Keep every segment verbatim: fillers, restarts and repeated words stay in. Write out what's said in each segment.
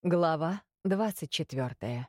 Глава двадцать четвёртая.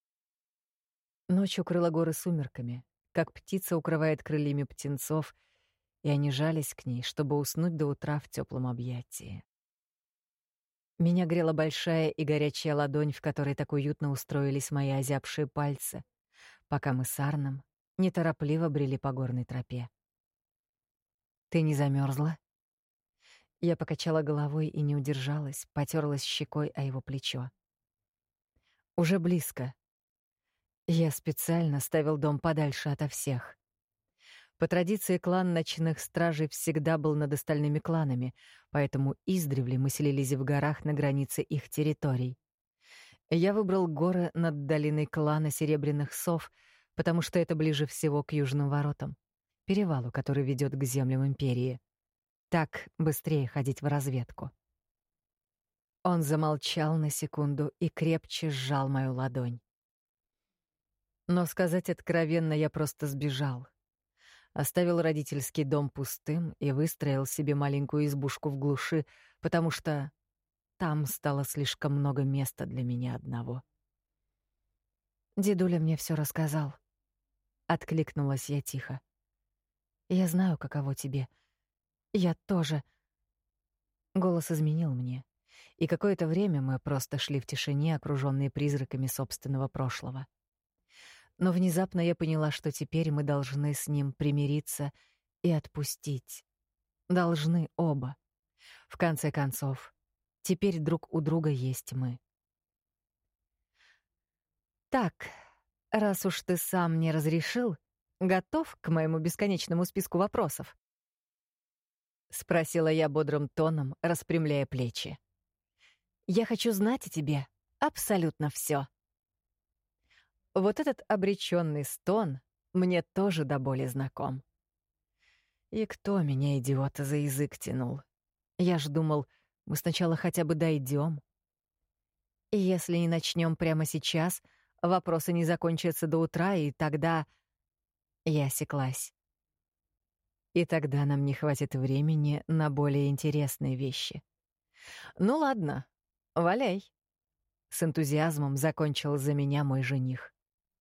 Ночь укрыла горы сумерками, как птица укрывает крыльями птенцов, и они жались к ней, чтобы уснуть до утра в тёплом объятии. Меня грела большая и горячая ладонь, в которой так уютно устроились мои озябшие пальцы, пока мы с Арном неторопливо брели по горной тропе. «Ты не замёрзла?» Я покачала головой и не удержалась, потёрлась щекой о его плечо. «Уже близко. Я специально ставил дом подальше ото всех. По традиции, клан ночных стражей всегда был над остальными кланами, поэтому издревле мы селились в горах на границе их территорий. Я выбрал горы над долиной клана Серебряных Сов, потому что это ближе всего к южным воротам, перевалу, который ведёт к землям империи. Так быстрее ходить в разведку». Он замолчал на секунду и крепче сжал мою ладонь. Но сказать откровенно, я просто сбежал. Оставил родительский дом пустым и выстроил себе маленькую избушку в глуши, потому что там стало слишком много места для меня одного. «Дедуля мне всё рассказал», — откликнулась я тихо. «Я знаю, каково тебе. Я тоже...» Голос изменил мне, и какое-то время мы просто шли в тишине, окружённые призраками собственного прошлого. Но внезапно я поняла, что теперь мы должны с ним примириться и отпустить. Должны оба. В конце концов, теперь друг у друга есть мы. «Так, раз уж ты сам мне разрешил, готов к моему бесконечному списку вопросов?» — спросила я бодрым тоном, распрямляя плечи. «Я хочу знать о тебе абсолютно всё». Вот этот обречённый стон мне тоже до боли знаком. И кто меня, идиота, за язык тянул? Я ж думал, мы сначала хотя бы дойдём. И если не начнём прямо сейчас, вопросы не закончатся до утра, и тогда... Я осеклась. И тогда нам не хватит времени на более интересные вещи. Ну ладно, валяй. С энтузиазмом закончил за меня мой жених.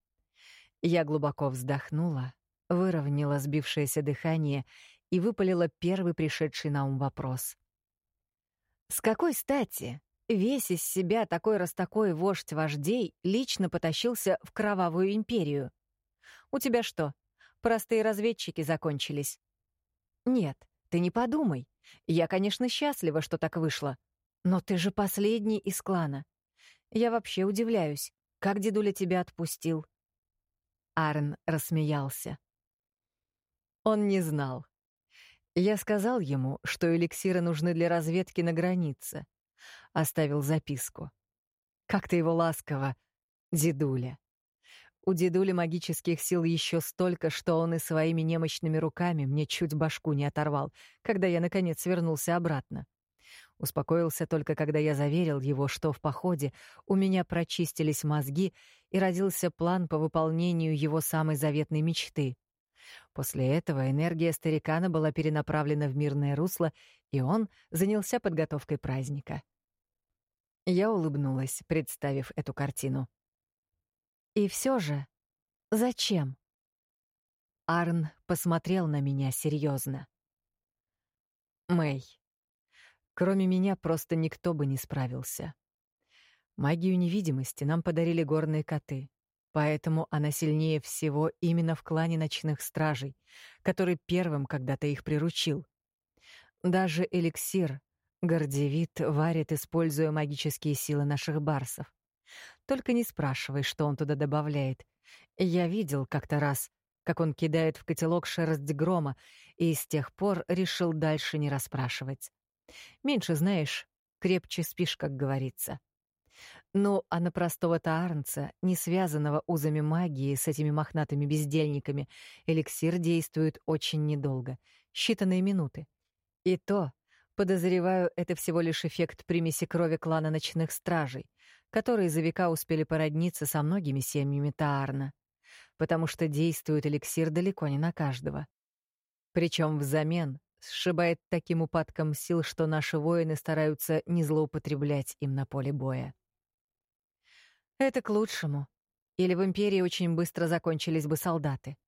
Я глубоко вздохнула, выровняла сбившееся дыхание и выпалила первый пришедший на ум вопрос. «С какой стати весь из себя такой-растакой вождь вождей лично потащился в Кровавую империю? У тебя что, простые разведчики закончились?» «Нет, ты не подумай. Я, конечно, счастлива, что так вышло. Но ты же последний из клана. Я вообще удивляюсь, как дедуля тебя отпустил». Арн рассмеялся. Он не знал. Я сказал ему, что эликсиры нужны для разведки на границе. Оставил записку. Как ты его ласково, дедуля. У дедули магических сил еще столько, что он и своими немощными руками мне чуть башку не оторвал, когда я, наконец, вернулся обратно. Успокоился только, когда я заверил его, что в походе у меня прочистились мозги и родился план по выполнению его самой заветной мечты. После этого энергия старикана была перенаправлена в мирное русло, и он занялся подготовкой праздника. Я улыбнулась, представив эту картину. И всё же, зачем? Арн посмотрел на меня серьёзно. Мэй, кроме меня просто никто бы не справился. Магию невидимости нам подарили горные коты, поэтому она сильнее всего именно в клане ночных стражей, который первым когда-то их приручил. Даже эликсир Гордевит варит, используя магические силы наших барсов. Только не спрашивай, что он туда добавляет. Я видел как-то раз, как он кидает в котелок шерсть грома, и с тех пор решил дальше не расспрашивать. Меньше знаешь, крепче спишь, как говорится. Ну, а на простого таарнца, не связанного узами магии с этими мохнатыми бездельниками, эликсир действует очень недолго, считанные минуты. И то, подозреваю, это всего лишь эффект примеси крови клана ночных стражей, которые за века успели породниться со многими семьями Таарна, потому что действует эликсир далеко не на каждого. Причем взамен сшибает таким упадком сил, что наши воины стараются не злоупотреблять им на поле боя. Это к лучшему. Или в Империи очень быстро закончились бы солдаты.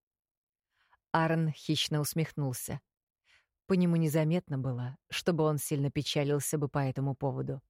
Арн хищно усмехнулся. По нему незаметно было, чтобы он сильно печалился бы по этому поводу.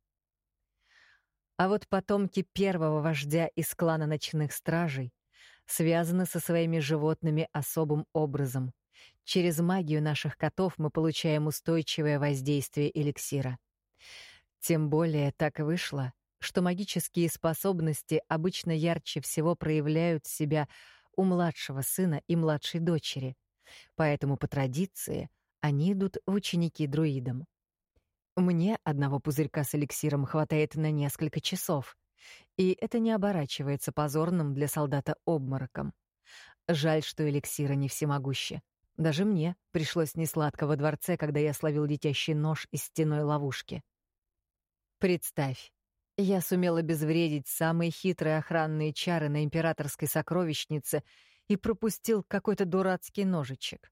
А вот потомки первого вождя из клана Ночных Стражей связаны со своими животными особым образом. Через магию наших котов мы получаем устойчивое воздействие эликсира. Тем более так вышло, что магические способности обычно ярче всего проявляют себя у младшего сына и младшей дочери, поэтому по традиции они идут в ученики друидам. Мне одного пузырька с эликсиром хватает на несколько часов, и это не оборачивается позорным для солдата обмороком. Жаль, что эликсиры не всемогущи. Даже мне пришлось несладко во дворце, когда я словил летящий нож из стеной ловушки. Представь, я сумел обезвредить самые хитрые охранные чары на императорской сокровищнице и пропустил какой-то дурацкий ножичек.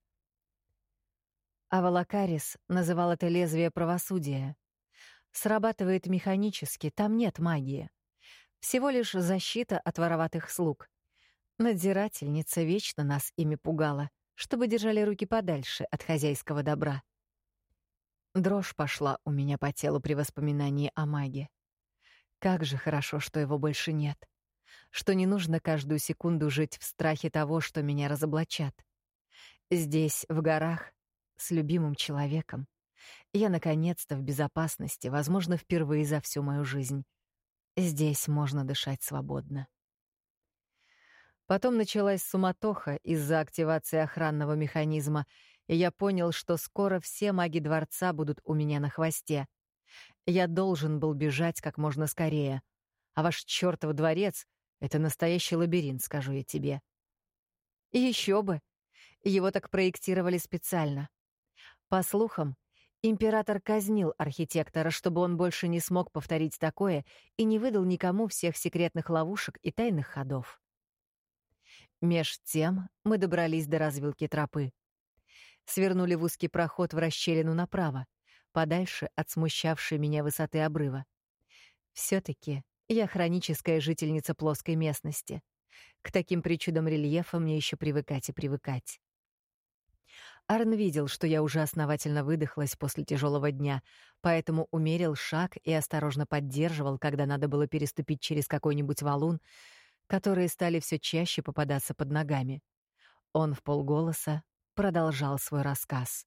А Валакарис называл это лезвие правосудия. Срабатывает механически, там нет магии. Всего лишь защита от вороватых слуг. Надзирательница вечно нас ими пугала, чтобы держали руки подальше от хозяйского добра. Дрожь пошла у меня по телу при воспоминании о маге. Как же хорошо, что его больше нет. Что не нужно каждую секунду жить в страхе того, что меня разоблачат. Здесь, в горах, с любимым человеком, я наконец-то в безопасности, возможно, впервые за всю мою жизнь. Здесь можно дышать свободно. Потом началась суматоха из-за активации охранного механизма, и я понял, что скоро все маги дворца будут у меня на хвосте. Я должен был бежать как можно скорее. А ваш чёртов дворец — это настоящий лабиринт, скажу я тебе. И ещё бы. Его так проектировали специально. По слухам, император казнил архитектора, чтобы он больше не смог повторить такое и не выдал никому всех секретных ловушек и тайных ходов. Меж тем мы добрались до развилки тропы. Свернули в узкий проход в расщелину направо, подальше от смущавшей меня высоты обрыва. Все-таки я хроническая жительница плоской местности. К таким причудам рельефа мне еще привыкать и привыкать. Арн видел, что я уже основательно выдохлась после тяжелого дня, поэтому умерил шаг и осторожно поддерживал, когда надо было переступить через какой-нибудь валун, которые стали все чаще попадаться под ногами. Он вполголоса продолжал свой рассказ.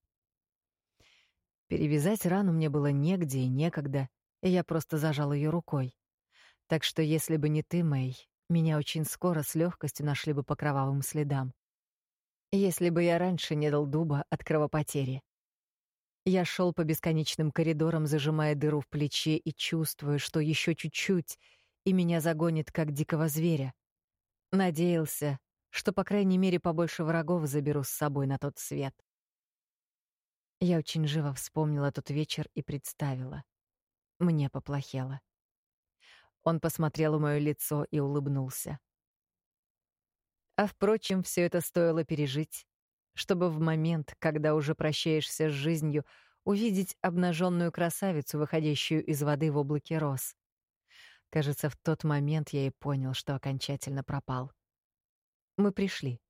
Перевязать рану мне было негде и некогда, и я просто зажал ее рукой. Так что если бы не ты, Мэй, меня очень скоро с легкостью нашли бы по кровавым следам. Если бы я раньше не дал дуба от кровопотери. Я шел по бесконечным коридорам, зажимая дыру в плече и чувствуя, что еще чуть-чуть, и меня загонит, как дикого зверя. Надеялся, что, по крайней мере, побольше врагов заберу с собой на тот свет. Я очень живо вспомнила тот вечер и представила. Мне поплохело. Он посмотрел в моё лицо и улыбнулся. А, впрочем, все это стоило пережить, чтобы в момент, когда уже прощаешься с жизнью, увидеть обнаженную красавицу, выходящую из воды в облаке роз. Кажется, в тот момент я и понял, что окончательно пропал. Мы пришли.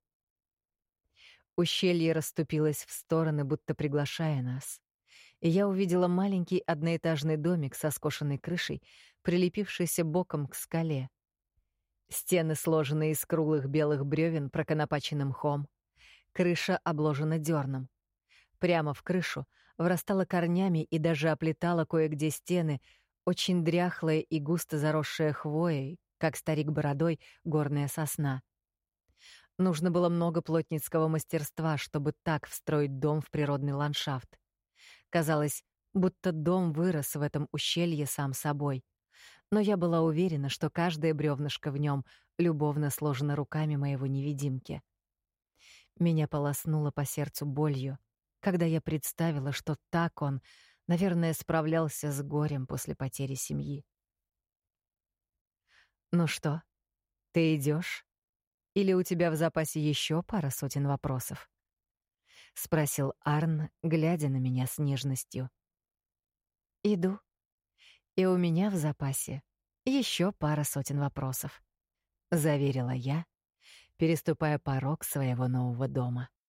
Ущелье расступилось в стороны, будто приглашая нас. И я увидела маленький одноэтажный домик со скошенной крышей, прилепившийся боком к скале. Стены сложены из круглых белых бревен, проконопаченным мхом. Крыша обложена дерном. Прямо в крышу врастала корнями и даже оплетала кое-где стены, очень дряхлая и густо заросшая хвоей, как старик бородой, горная сосна. Нужно было много плотницкого мастерства, чтобы так встроить дом в природный ландшафт. Казалось, будто дом вырос в этом ущелье сам собой. Но я была уверена, что каждое бревнышко в нем любовно сложено руками моего невидимки. Меня полоснуло по сердцу болью, когда я представила, что так он, наверное, справлялся с горем после потери семьи. «Ну что, ты идешь? Или у тебя в запасе еще пара сотен вопросов?» — спросил Арн, глядя на меня с нежностью. «Иду. И у меня в запасе еще пара сотен вопросов. Заверила я, переступая порог своего нового дома.